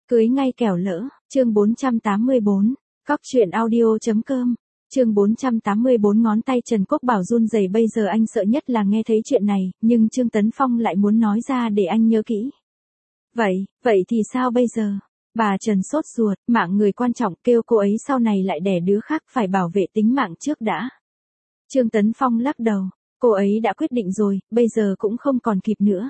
Cưới ngay kẻo lỡ, chương 484, cóc truyện audio.com, chương 484 ngón tay Trần Quốc Bảo run rẩy bây giờ anh sợ nhất là nghe thấy chuyện này, nhưng Trương Tấn Phong lại muốn nói ra để anh nhớ kỹ. Vậy thì sao bây giờ? Bà Trần sốt ruột, mạng người quan trọng kêu cô ấy sau này lại đẻ đứa khác phải bảo vệ tính mạng trước đã. Trương Tấn Phong lắc đầu, cô ấy đã quyết định rồi, bây giờ cũng không còn kịp nữa.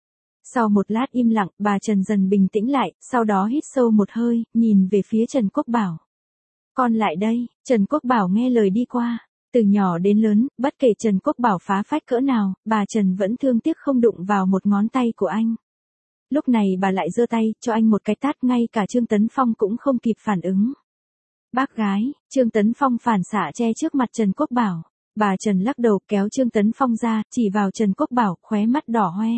Sau một lát im lặng, bà Trần dần bình tĩnh lại, sau đó hít sâu một hơi, nhìn về phía Trần Quốc Bảo. Con lại đây, Trần Quốc Bảo nghe lời đi qua. Từ nhỏ đến lớn, bất kể Trần Quốc Bảo phá phách cỡ nào, bà Trần vẫn thương tiếc không đụng vào một ngón tay của anh. Lúc này bà lại giơ tay, cho anh một cái tát, ngay cả Trương Tấn Phong cũng không kịp phản ứng. Bác gái, Trương Tấn Phong phản xạ che trước mặt Trần Quốc Bảo. Bà Trần lắc đầu kéo Trương Tấn Phong ra, chỉ vào Trần Quốc Bảo, khóe mắt đỏ hoe.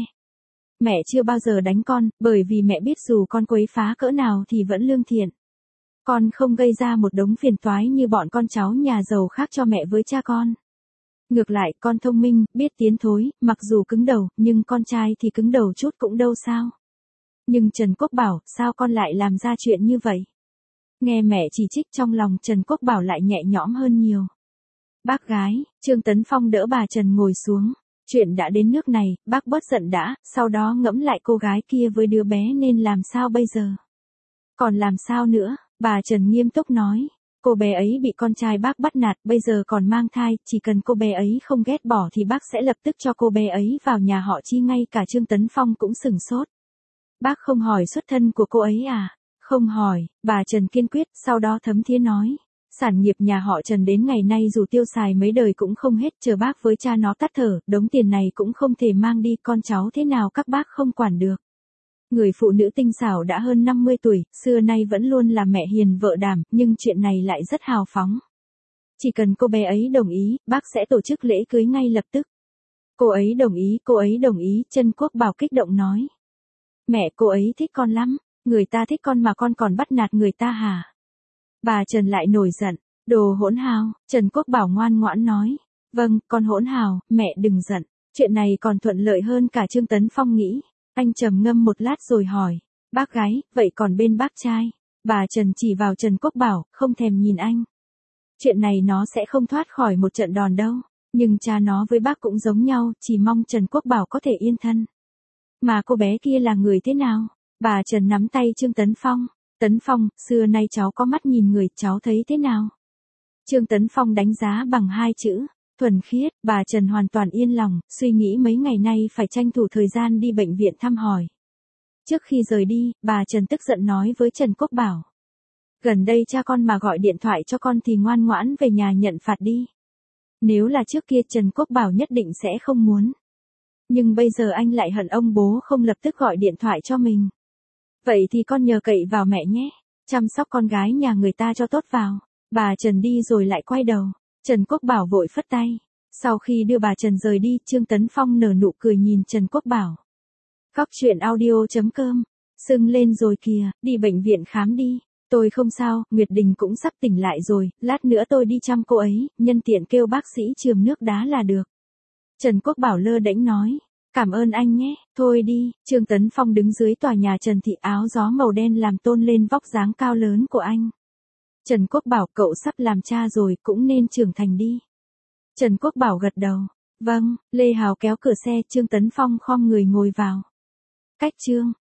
Mẹ chưa bao giờ đánh con, bởi vì mẹ biết dù con quấy phá cỡ nào thì vẫn lương thiện. Con không gây ra một đống phiền toái như bọn con cháu nhà giàu khác cho mẹ với cha con. Ngược lại, con thông minh, biết tiến thối, mặc dù cứng đầu, nhưng con trai thì cứng đầu chút cũng đâu sao. Nhưng Trần Quốc Bảo, sao con lại làm ra chuyện như vậy? Nghe mẹ chỉ trích trong lòng Trần Quốc Bảo lại nhẹ nhõm hơn nhiều. Bác gái, Trương Tấn Phong đỡ bà Trần ngồi xuống. Chuyện đã đến nước này, bác bớt giận đã, sau đó ngẫm lại cô gái kia với đứa bé nên làm sao bây giờ? Còn làm sao nữa? Bà Trần nghiêm túc nói. Cô bé ấy bị con trai bác bắt nạt, bây giờ còn mang thai, chỉ cần cô bé ấy không ghét bỏ thì bác sẽ lập tức cho cô bé ấy vào nhà họ Chi. Ngay cả Trương Tấn Phong cũng sửng sốt. Bác không hỏi xuất thân của cô ấy à? Không hỏi, bà Trần kiên quyết, sau đó thấm thía nói. Sản nghiệp nhà họ Trần đến ngày nay dù tiêu xài mấy đời cũng không hết, chờ bác với cha nó tắt thở, đống tiền này cũng không thể mang đi, con cháu thế nào các bác không quản được. Người phụ nữ tinh xảo đã hơn 50 tuổi, xưa nay vẫn luôn là mẹ hiền vợ đảm, nhưng chuyện này lại rất hào phóng. Chỉ cần cô bé ấy đồng ý, bác sẽ tổ chức lễ cưới ngay lập tức. Cô ấy đồng ý, Trần Quốc Bảo kích động nói. Mẹ cô ấy thích con lắm, người ta thích con mà con còn bắt nạt người ta hả? Bà Trần lại nổi giận, đồ hỗn hào, Trần Quốc Bảo ngoan ngoãn nói. Vâng, con hỗn hào, mẹ đừng giận, chuyện này còn thuận lợi hơn cả Trương Tấn Phong nghĩ. Anh trầm ngâm một lát rồi hỏi, bác gái, vậy còn bên bác trai? Bà Trần chỉ vào Trần Quốc Bảo, không thèm nhìn anh. Chuyện này nó sẽ không thoát khỏi một trận đòn đâu, nhưng cha nó với bác cũng giống nhau, chỉ mong Trần Quốc Bảo có thể yên thân. Mà cô bé kia là người thế nào? Bà Trần nắm tay Trương Tấn Phong. Tấn Phong, xưa nay cháu có mắt nhìn người, cháu thấy thế nào? Trương Tấn Phong đánh giá bằng 2 chữ, thuần khiết. Bà Trần hoàn toàn yên lòng, suy nghĩ mấy ngày nay phải tranh thủ thời gian đi bệnh viện thăm hỏi. Trước khi rời đi, bà Trần tức giận nói với Trần Quốc Bảo. Gần đây cha con mà gọi điện thoại cho con thì ngoan ngoãn về nhà nhận phạt đi. Nếu là trước kia Trần Quốc Bảo nhất định sẽ không muốn. Nhưng bây giờ anh lại hận ông bố không lập tức gọi điện thoại cho mình. Vậy thì con nhờ cậy vào mẹ nhé, chăm sóc con gái nhà người ta cho tốt vào. Bà Trần đi rồi lại quay đầu, Trần Quốc Bảo vội phất tay. Sau khi đưa bà Trần rời đi, Trương Tấn Phong nở nụ cười nhìn Trần Quốc Bảo. Cóc truyện audio.com, sưng lên rồi kìa, đi bệnh viện khám đi. Tôi không sao, Nguyệt Đình cũng sắp tỉnh lại rồi, lát nữa tôi đi chăm cô ấy, nhân tiện kêu bác sĩ chườm nước đá là được. Trần Quốc Bảo lơ đễnh nói. Cảm ơn anh nhé, thôi đi. Trương Tấn Phong đứng dưới tòa nhà Trần Thị, áo gió màu đen làm tôn lên vóc dáng cao lớn của anh. Trần Quốc Bảo, cậu sắp làm cha rồi, cũng nên trưởng thành đi. Trần Quốc Bảo gật đầu. Vâng, Lê Hào kéo cửa xe, Trương Tấn Phong khom người ngồi vào. Cách chương